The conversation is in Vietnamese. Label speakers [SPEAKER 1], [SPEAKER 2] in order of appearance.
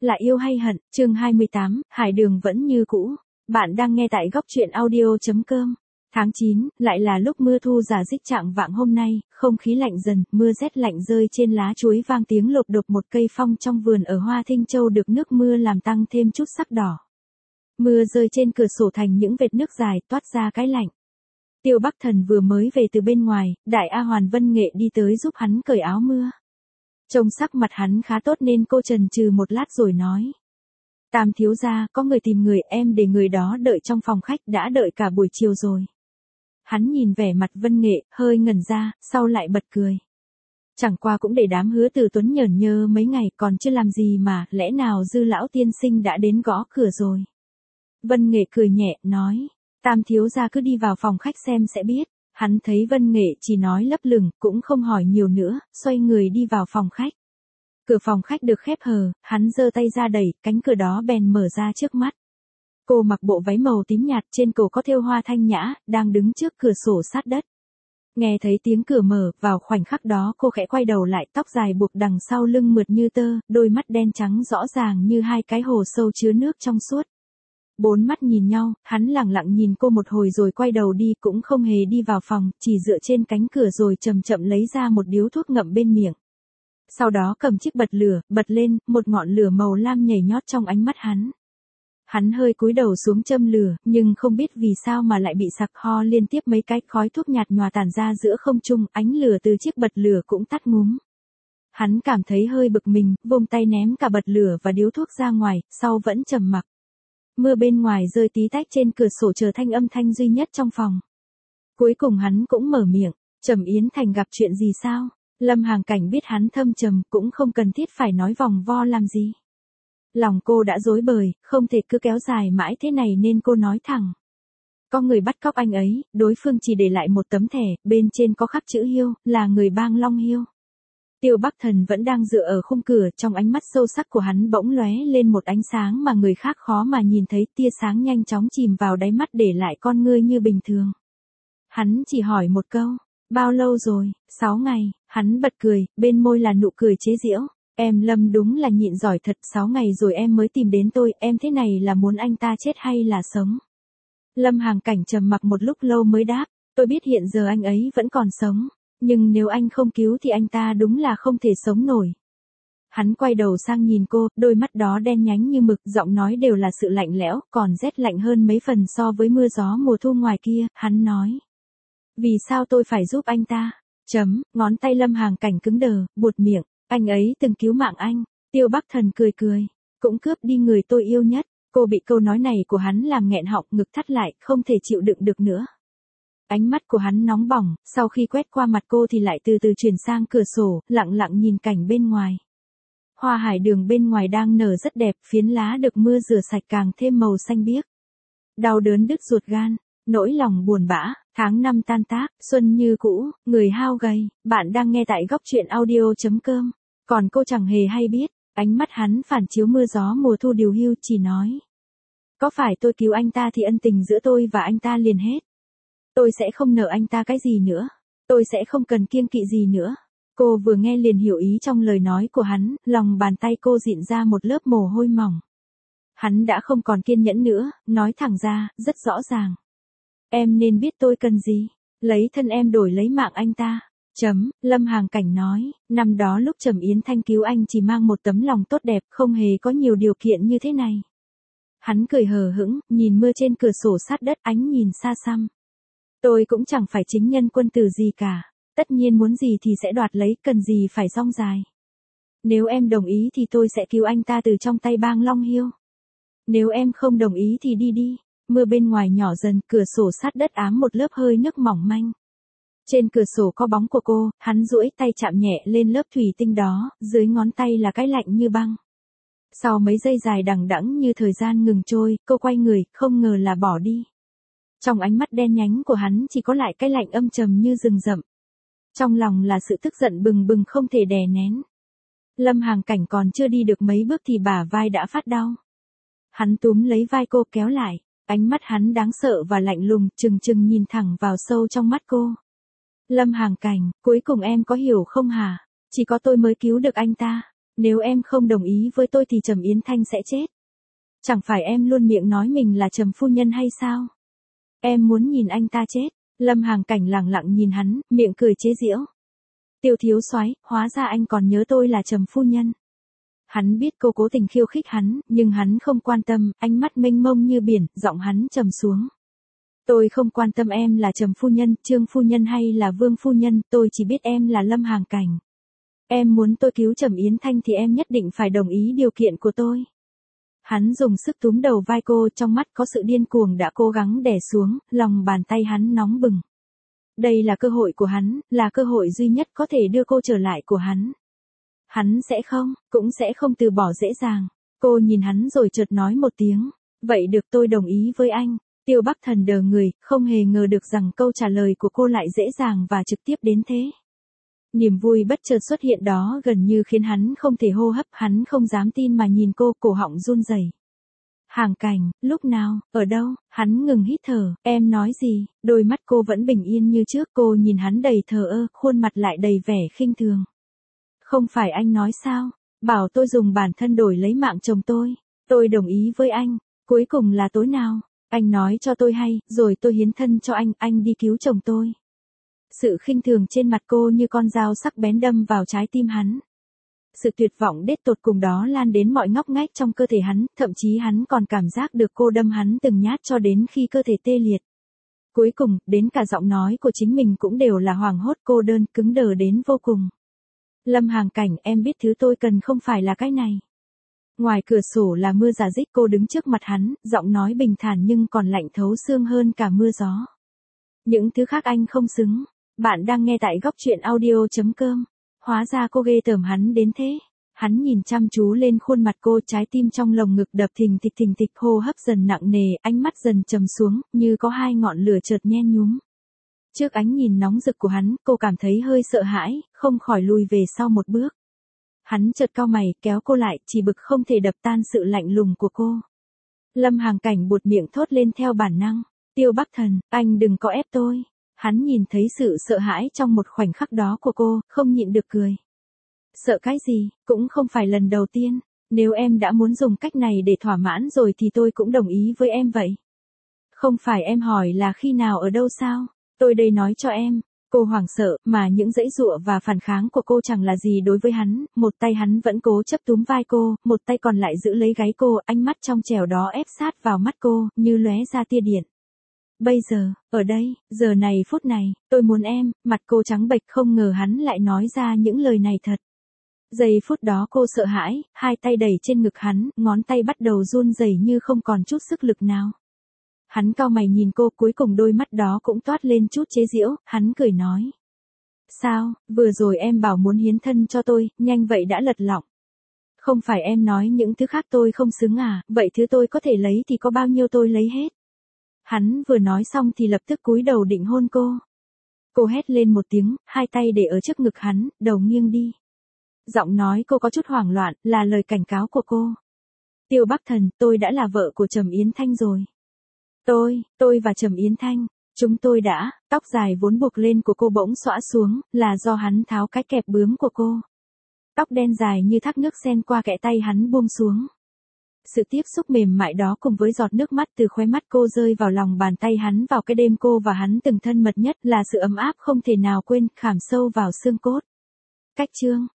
[SPEAKER 1] Là yêu hay hận, chương 28, Hải Đường vẫn như cũ. Bạn đang nghe tại góc truyện audio.com. Tháng 9, lại là lúc mưa thu rả rích chạng vạng hôm nay, không khí lạnh dần, mưa rét lạnh rơi trên lá chuối vang tiếng lộp đột, một cây phong trong vườn ở Hoa Thinh Châu được nước mưa làm tăng thêm chút sắc đỏ. Mưa rơi trên cửa sổ thành những vệt nước dài, toát ra cái lạnh. Tiêu Bắc Thần vừa mới về từ bên ngoài, Đại A Hoàn Vân Nghệ đi tới giúp hắn cởi áo mưa. Trông sắc mặt hắn khá tốt nên cô chần chừ một lát rồi nói. Tam thiếu gia, có người tìm người, em để người đó đợi trong phòng khách, đã đợi cả buổi chiều rồi. Hắn nhìn vẻ mặt Vân Nghệ, hơi ngẩn ra, sau lại bật cười. Chẳng qua cũng để đám Hứa Từ Tuấn nhởn nhơ mấy ngày, còn chưa làm gì mà, lẽ nào Dư lão tiên sinh đã đến gõ cửa rồi. Vân Nghệ cười nhẹ, nói, Tam thiếu gia cứ đi vào phòng khách xem sẽ biết. Hắn thấy Vân Nghệ chỉ nói lấp lửng, cũng không hỏi nhiều nữa, xoay người đi vào phòng khách. Cửa phòng khách được khép hờ, hắn giơ tay ra đẩy, cánh cửa đó bèn mở ra trước mắt. Cô mặc bộ váy màu tím nhạt, trên cổ có thêu hoa thanh nhã, đang đứng trước cửa sổ sát đất. Nghe thấy tiếng cửa mở, vào khoảnh khắc đó cô khẽ quay đầu lại, tóc dài buộc đằng sau lưng mượt như tơ, đôi mắt đen trắng rõ ràng như hai cái hồ sâu chứa nước trong suốt. Bốn mắt nhìn nhau, hắn lẳng lặng nhìn cô một hồi rồi quay đầu đi, cũng không hề đi vào phòng, chỉ dựa trên cánh cửa rồi chậm chậm lấy ra một điếu thuốc ngậm bên miệng. Sau đó cầm chiếc bật lửa, bật lên, một ngọn lửa màu lam nhảy nhót trong ánh mắt hắn. Hắn hơi cúi đầu xuống châm lửa, nhưng không biết vì sao mà lại bị sặc, ho liên tiếp mấy cái, khói thuốc nhạt nhòa tản ra giữa không trung, ánh lửa từ chiếc bật lửa cũng tắt ngúm. Hắn cảm thấy hơi bực mình, vung tay ném cả bật lửa và điếu thuốc ra ngoài, sau vẫn trầm mặc. Mưa bên ngoài rơi tí tách trên cửa sổ trở thành âm thanh duy nhất trong phòng. Cuối cùng hắn cũng mở miệng, Trầm Yến Thành gặp chuyện gì sao? Lâm Hàng Cảnh biết hắn thâm trầm, cũng không cần thiết phải nói vòng vo làm gì. Lòng cô đã rối bời, không thể cứ kéo dài mãi thế này nên cô nói thẳng. Có người bắt cóc anh ấy, đối phương chỉ để lại một tấm thẻ, bên trên có khắc chữ Hiêu, là người bang Long Hiêu. Tiêu Bắc Thần vẫn đang dựa ở khung cửa, trong ánh mắt sâu sắc của hắn bỗng lóe lên một ánh sáng mà người khác khó mà nhìn thấy, tia sáng nhanh chóng chìm vào đáy mắt để lại con ngươi như bình thường. Hắn chỉ hỏi một câu, bao lâu rồi? 6 ngày, hắn bật cười, bên môi là nụ cười chế giễu. Em Lâm đúng là nhịn giỏi thật, 6 ngày rồi em mới tìm đến tôi, em thế này là muốn anh ta chết hay là sống? Lâm Hàng Cảnh trầm mặc một lúc lâu mới đáp, tôi biết hiện giờ anh ấy vẫn còn sống. Nhưng nếu anh không cứu thì anh ta đúng là không thể sống nổi. Hắn quay đầu sang nhìn cô, đôi mắt đó đen nhánh như mực, giọng nói đều là sự lạnh lẽo, còn rét lạnh hơn mấy phần so với mưa gió mùa thu ngoài kia, hắn nói. Vì sao tôi phải giúp anh ta? Ngón tay Lâm Hàng Cảnh cứng đờ, buột miệng, anh ấy từng cứu mạng anh. Tiêu Bắc Thần cười cười, cũng cướp đi người tôi yêu nhất. Cô bị câu nói này của hắn làm nghẹn họng, ngực thắt lại, không thể chịu đựng được nữa. Ánh mắt của hắn nóng bỏng, sau khi quét qua mặt cô thì lại từ từ chuyển sang cửa sổ, lặng lặng nhìn cảnh bên ngoài. Hoa hải đường bên ngoài đang nở rất đẹp, phiến lá được mưa rửa sạch càng thêm màu xanh biếc. Đau đớn đứt ruột gan, nỗi lòng buồn bã, tháng năm tan tác, xuân như cũ, người hao gầy, bạn đang nghe tại góc truyện audio.com. Còn cô chẳng hề hay biết, ánh mắt hắn phản chiếu mưa gió mùa thu điều hưu, chỉ nói. Có phải tôi cứu anh ta thì ân tình giữa tôi và anh ta liền hết. Tôi sẽ không nợ anh ta cái gì nữa. Tôi sẽ không cần kiêng kỵ gì nữa. Cô vừa nghe liền hiểu ý trong lời nói của hắn, lòng bàn tay cô dịn ra một lớp mồ hôi mỏng. Hắn đã không còn kiên nhẫn nữa, nói thẳng ra, rất rõ ràng. Em nên biết tôi cần gì. Lấy thân em đổi lấy mạng anh ta. Lâm Hàng Cảnh nói, năm đó lúc Trầm Yến Thanh cứu anh chỉ mang một tấm lòng tốt đẹp, không hề có nhiều điều kiện như thế này. Hắn cười hờ hững, nhìn mưa trên cửa sổ sát đất, ánh nhìn xa xăm. Tôi cũng chẳng phải chính nhân quân tử gì cả, tất nhiên muốn gì thì sẽ đoạt lấy, cần gì phải rong dài. Nếu em đồng ý thì tôi sẽ cứu anh ta từ trong tay bang Long Hiêu. Nếu em không đồng ý thì đi đi. Mưa bên ngoài nhỏ dần, cửa sổ sát đất ám một lớp hơi nước mỏng manh. Trên cửa sổ có bóng của cô, hắn duỗi tay chạm nhẹ lên lớp thủy tinh đó, dưới ngón tay là cái lạnh như băng. Sau mấy giây dài đằng đẵng như thời gian ngừng trôi, cô quay người, không ngờ là bỏ đi. Trong ánh mắt đen nhánh của hắn chỉ có lại cái lạnh âm trầm như rừng rậm. Trong lòng là sự tức giận bừng bừng không thể đè nén. Lâm Hàng Cảnh còn chưa đi được mấy bước thì bả vai đã phát đau. Hắn túm lấy vai cô kéo lại, ánh mắt hắn đáng sợ và lạnh lùng, trừng trừng nhìn thẳng vào sâu trong mắt cô. Lâm Hàng Cảnh, cuối cùng em có hiểu không hả? Chỉ có tôi mới cứu được anh ta. Nếu em không đồng ý với tôi thì Trầm Yến Thanh sẽ chết. Chẳng phải em luôn miệng nói mình là Trầm phu nhân hay sao? Em muốn nhìn anh ta chết. Lâm Hằng Cảnh lẳng lặng nhìn hắn, miệng cười chế giễu. Tiêu thiếu soái, hóa ra anh còn nhớ tôi là Trầm phu nhân. Hắn biết cô cố tình khiêu khích hắn, nhưng hắn không quan tâm, ánh mắt mênh mông như biển, giọng hắn trầm xuống. Tôi không quan tâm em là Trầm phu nhân, Trương phu nhân hay là Vương phu nhân, tôi chỉ biết em là Lâm Hằng Cảnh. Em muốn tôi cứu Trầm Yến Thanh thì em nhất định phải đồng ý điều kiện của tôi. Hắn dùng sức túm đầu vai cô, trong mắt có sự điên cuồng đã cố gắng đè xuống, lòng bàn tay hắn nóng bừng. Đây là cơ hội của hắn, là cơ hội duy nhất có thể đưa cô trở lại của hắn. Hắn sẽ không, cũng sẽ không từ bỏ dễ dàng. Cô nhìn hắn rồi chợt nói một tiếng. Vậy được, tôi đồng ý với anh. Tiêu Bắc Thần đờ người, không hề ngờ được rằng câu trả lời của cô lại dễ dàng và trực tiếp đến thế. Niềm vui bất chợt xuất hiện đó gần như khiến hắn không thể hô hấp, hắn không dám tin mà nhìn cô, cổ họng run rẩy. Hằng Cảnh, lúc nào, ở đâu? Hắn ngừng hít thở, em nói gì? Đôi mắt cô vẫn bình yên như trước, cô nhìn hắn đầy thờ ơ, khuôn mặt lại đầy vẻ khinh thường. Không phải anh nói sao? Bảo tôi dùng bản thân đổi lấy mạng chồng tôi. Tôi đồng ý với anh. Cuối cùng là tối nào? Anh nói cho tôi hay, rồi tôi hiến thân cho anh đi cứu chồng tôi. Sự khinh thường trên mặt cô như con dao sắc bén đâm vào trái tim hắn. Sự tuyệt vọng đết tột cùng đó lan đến mọi ngóc ngách trong cơ thể hắn, thậm chí hắn còn cảm giác được cô đâm hắn từng nhát cho đến khi cơ thể tê liệt. Cuối cùng, đến cả giọng nói của chính mình cũng đều là hoảng hốt, cô đơn, cứng đờ đến vô cùng. Lâm Hằng Cảnh, em biết thứ tôi cần không phải là cái này. Ngoài cửa sổ là mưa rả rích, cô đứng trước mặt hắn, giọng nói bình thản nhưng còn lạnh thấu xương hơn cả mưa gió. Những thứ khác anh không xứng. Bạn đang nghe tại góc truyện audio.com. Hóa ra cô ghê tởm hắn đến thế. Hắn nhìn chăm chú lên khuôn mặt cô, trái tim trong lồng ngực đập thình thịch, hô hấp dần nặng nề, ánh mắt dần trầm xuống, như có hai ngọn lửa chợt nhen nhúm. Trước ánh nhìn nóng rực của hắn, cô cảm thấy hơi sợ hãi, không khỏi lùi về sau một bước. Hắn chợt cau mày, kéo cô lại, chỉ bực không thể đập tan sự lạnh lùng của cô. Lâm Hằng Cảnh buột miệng thốt lên theo bản năng. Tiêu Bắc Thần, anh đừng có ép tôi. Hắn nhìn thấy sự sợ hãi trong một khoảnh khắc đó của cô, không nhịn được cười. Sợ cái gì, cũng không phải lần đầu tiên. Nếu em đã muốn dùng cách này để thỏa mãn rồi thì tôi cũng đồng ý với em vậy. Không phải em hỏi là khi nào ở đâu sao? Tôi đây nói cho em. Cô hoảng sợ, mà những giãy giụa và phản kháng của cô chẳng là gì đối với hắn, một tay hắn vẫn cố chấp túm vai cô, một tay còn lại giữ lấy gáy cô, ánh mắt trong trẻo đó ép sát vào mắt cô, như lóe ra tia điện. Bây giờ, ở đây, giờ này phút này, tôi muốn em, mặt cô trắng bệch, không ngờ hắn lại nói ra những lời này thật. Giây phút đó cô sợ hãi, hai tay đẩy trên ngực hắn, ngón tay bắt đầu run rẩy như không còn chút sức lực nào. Hắn cau mày nhìn cô, cuối cùng đôi mắt đó cũng toát lên chút chế giễu, hắn cười nói. Sao, vừa rồi em bảo muốn hiến thân cho tôi, nhanh vậy đã lật lọng. Không phải em nói những thứ khác tôi không xứng à, vậy thứ tôi có thể lấy thì có bao nhiêu tôi lấy hết. Hắn vừa nói xong thì lập tức cúi đầu định hôn cô. Cô hét lên một tiếng, hai tay để ở trước ngực hắn, đầu nghiêng đi. Giọng nói cô có chút hoảng loạn, là lời cảnh cáo của cô. Tiêu Bắc Thần, tôi đã là vợ của Trầm Yến Thanh rồi. Tôi và Trầm Yến Thanh, chúng tôi đã, tóc dài vốn buộc lên của cô bỗng xõa xuống, là do hắn tháo cái kẹp bướm của cô. Tóc đen dài như thác nước xen qua kẽ tay hắn buông xuống. Sự tiếp xúc mềm mại đó cùng với giọt nước mắt từ khóe mắt cô rơi vào lòng bàn tay hắn vào cái đêm cô và hắn từng thân mật nhất, là sự ấm áp không thể nào quên, khảm sâu vào xương cốt. Cách chương